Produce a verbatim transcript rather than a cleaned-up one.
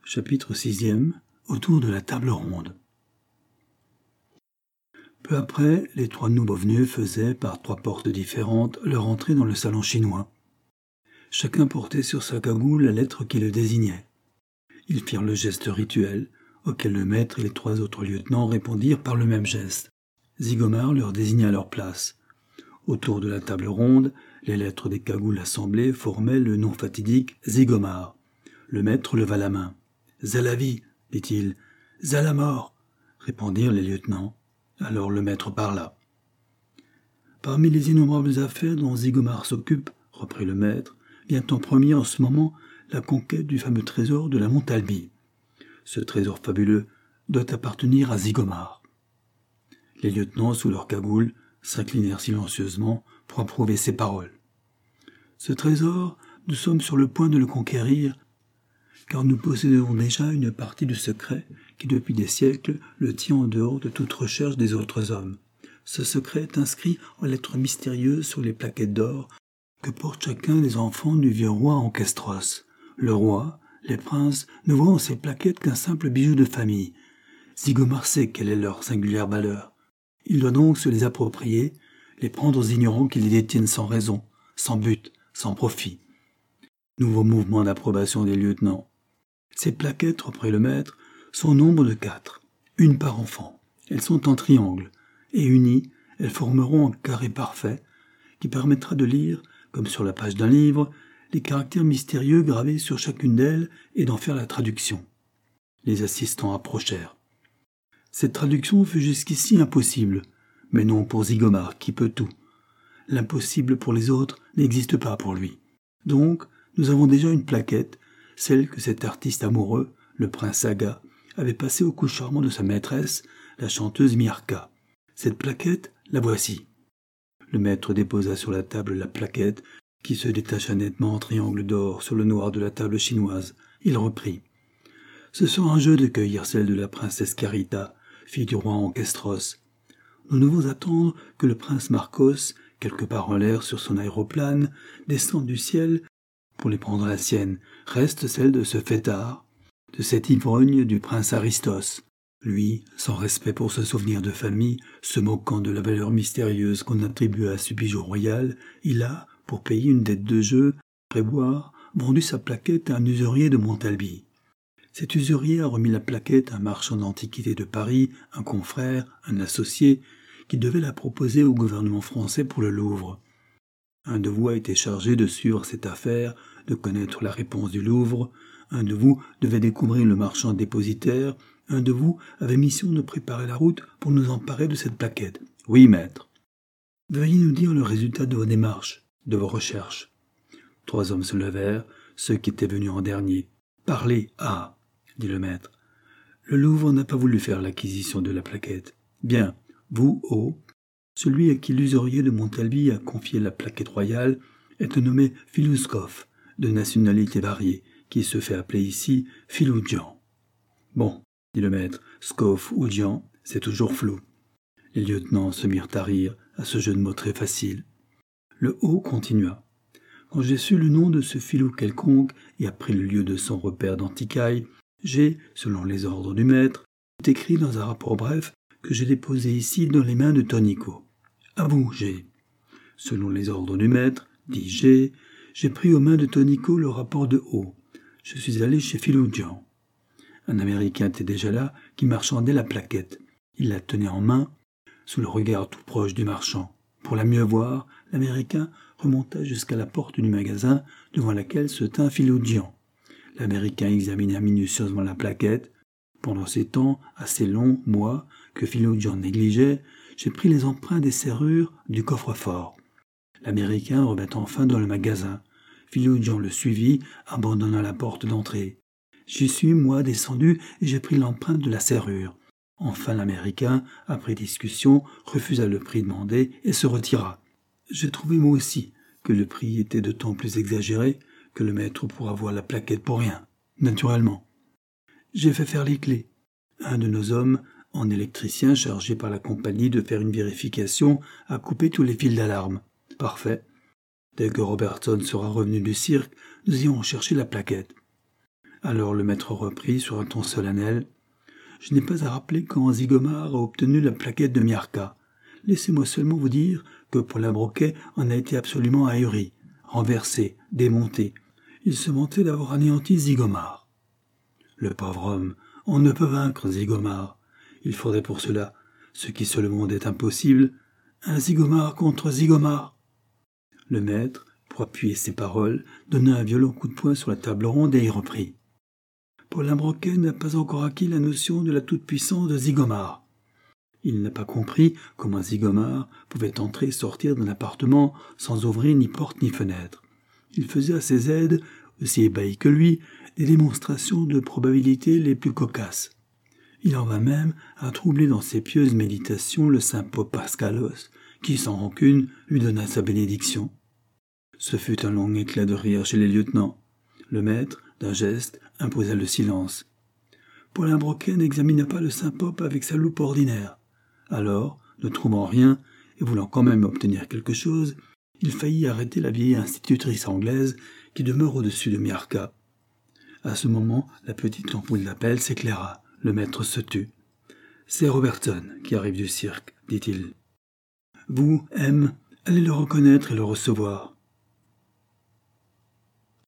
Chapitre sixième. Autour de la table ronde. Peu après, les trois nouveaux venus faisaient, par trois portes différentes, leur entrée dans le salon chinois. Chacun portait sur sa cagoule la lettre qui le désignait. Ils firent le geste rituel, auquel le maître et les trois autres lieutenants répondirent par le même geste. Zigomar leur désigna leur place. Autour de la table ronde, les lettres des cagoules assemblées formaient le nom fatidique Zigomar. Le maître leva la main. « Zalavi !» dit-il. « Zalamort !» répondirent les lieutenants. Alors le maître parla. « Parmi les innombrables affaires dont Zigomar s'occupe, reprit le maître, vient en premier en ce moment la conquête du fameux trésor de la Montalbie. Ce trésor fabuleux doit appartenir à Zigomar. » Les lieutenants, sous leur cagoule, s'inclinèrent silencieusement pour approuver ces paroles. « Ce trésor, nous sommes sur le point de le conquérir, car nous possédons déjà une partie du secret qui, depuis des siècles, le tient en dehors de toute recherche des autres hommes. Ce secret est inscrit en lettres mystérieuses sur les plaquettes d'or que porte chacun des enfants du vieux roi Ancestros. Le roi, les princes, ne voient en ces plaquettes qu'un simple bijou de famille. Zigomar sait quelle est leur singulière valeur. Il doit donc se les approprier, les prendre aux ignorants qui les détiennent sans raison, sans but, sans profit. » Nouveau mouvement d'approbation des lieutenants. Ces plaquettes, reprit le maître, sont au nombre de quatre, une par enfant. Elles sont en triangle, et unies, elles formeront un carré parfait, qui permettra de lire, comme sur la page d'un livre, les caractères mystérieux gravés sur chacune d'elles et d'en faire la traduction. Les assistants approchèrent. Cette traduction fut jusqu'ici impossible, mais non pour Zigomar, qui peut tout. L'impossible pour les autres n'existe pas pour lui. Donc, nous avons déjà une plaquette, celle que cet artiste amoureux, le prince Aga, avait passée au cou charmant de sa maîtresse, la chanteuse Mirka. Cette plaquette, la voici. Le maître déposa sur la table la plaquette, qui se détacha nettement en triangle d'or sur le noir de la table chinoise. Il reprit. Ce sera un jeu de cueillir celle de la princesse Carita, fille du roi Ancestros. Nous devons attendre que le prince Marcos, quelque part en l'air sur son aéroplane, descende du ciel pour les prendre la sienne. Reste celle de ce fêtard, de cet ivrogne du prince Aristos. Lui, sans respect pour ce souvenir de famille, se moquant de la valeur mystérieuse qu'on attribue à ce bijou royal, il a, pour payer une dette de jeu, préboire, vendu sa plaquette à un usurier de Montalbie. Cet usurier a remis la plaquette à un marchand d'antiquités de Paris, un confrère, un associé, qui devait la proposer au gouvernement français pour le Louvre. Un de vous a été chargé de suivre cette affaire, de connaître la réponse du Louvre. Un de vous devait découvrir le marchand dépositaire. Un de vous avait mission de préparer la route pour nous emparer de cette plaquette. Oui, maître. Veuillez nous dire le résultat de vos démarches, de vos recherches. Trois hommes se levèrent, ceux qui étaient venus en dernier. Parlez, ah, dit le maître. Le Louvre n'a pas voulu faire l'acquisition de la plaquette. Bien, vous, haut, celui à qui l'usurier de Montalbie a confié la plaquette royale est nommé Filouskov, de nationalité variée, qui se fait appeler ici Filoudjan. Bon, dit le maître, Skov ou Djan, c'est toujours flou. Les lieutenants se mirent à rire à ce jeu de mots très facile. Le haut continua. Quand j'ai su le nom de ce filou quelconque et appris le lieu de son repère d'antiquaille, j'ai, selon les ordres du maître, écrit dans un rapport bref que j'ai déposé ici dans les mains de Tonico. À vous, G. Selon les ordres du maître, dit G, j'ai pris aux mains de Tonico le rapport de haut. Je suis allé chez Filoudjan. Un Américain était déjà là, qui marchandait la plaquette. Il la tenait en main, sous le regard tout proche du marchand. Pour la mieux voir, l'Américain remonta jusqu'à la porte du magasin, devant laquelle se tint Filoudjan. L'Américain examina minutieusement la plaquette. Pendant ces temps assez longs, moi, que Filoudjan négligeait, j'ai pris les empreintes des serrures du coffre-fort. L'Américain revint enfin dans le magasin. Filoudjan le suivit, abandonnant la porte d'entrée. J'y suis, moi, descendu, et j'ai pris l'empreinte de la serrure. Enfin, l'Américain, après discussion, refusa le prix demandé et se retira. J'ai trouvé moi aussi que le prix était d'autant plus exagéré que le maître pourra voir la plaquette pour rien, naturellement. J'ai fait faire les clés. Un de nos hommes, en électricien chargé par la compagnie de faire une vérification, a coupé tous les fils d'alarme. Parfait. Dès que Robertson sera revenu du cirque, nous irons chercher la plaquette. Alors le maître reprit sur un ton solennel. « Je n'ai pas à rappeler quand Zigomar a obtenu la plaquette de Miarca. Laissez-moi seulement vous dire que Paulin Broquet en a été absolument ahuri, renversé, démonté. Il se vantait d'avoir anéanti Zigomar. Le pauvre homme, on ne peut vaincre Zigomar. Il faudrait pour cela, ce qui sur le monde est impossible, un Zigomar contre Zigomar. » Le maître, pour appuyer ses paroles, donna un violent coup de poing sur la table ronde et y reprit. Paulin Broquet n'a pas encore acquis la notion de la toute-puissance de Zigomar. Il n'a pas compris comment Zigomar pouvait entrer et sortir d'un appartement sans ouvrir ni porte ni fenêtre. Il faisait à ses aides, aussi ébahis que lui, des démonstrations de probabilités les plus cocasses. Il en vint même à troubler dans ses pieuses méditations le saint Pope Pascalos, qui, sans rancune, lui donna sa bénédiction. Ce fut un long éclat de rire chez les lieutenants. Le maître, d'un geste, imposa le silence. Paulin Broquet n'examina pas le saint Pope avec sa loupe ordinaire. Alors, ne trouvant rien, et voulant quand même obtenir quelque chose, il faillit arrêter la vieille institutrice anglaise qui demeure au-dessus de Miarca. À ce moment, la petite ampoule d'appel s'éclaira. Le maître se tut. « C'est Robertson qui arrive du cirque, dit-il. Vous, M, allez le reconnaître et le recevoir.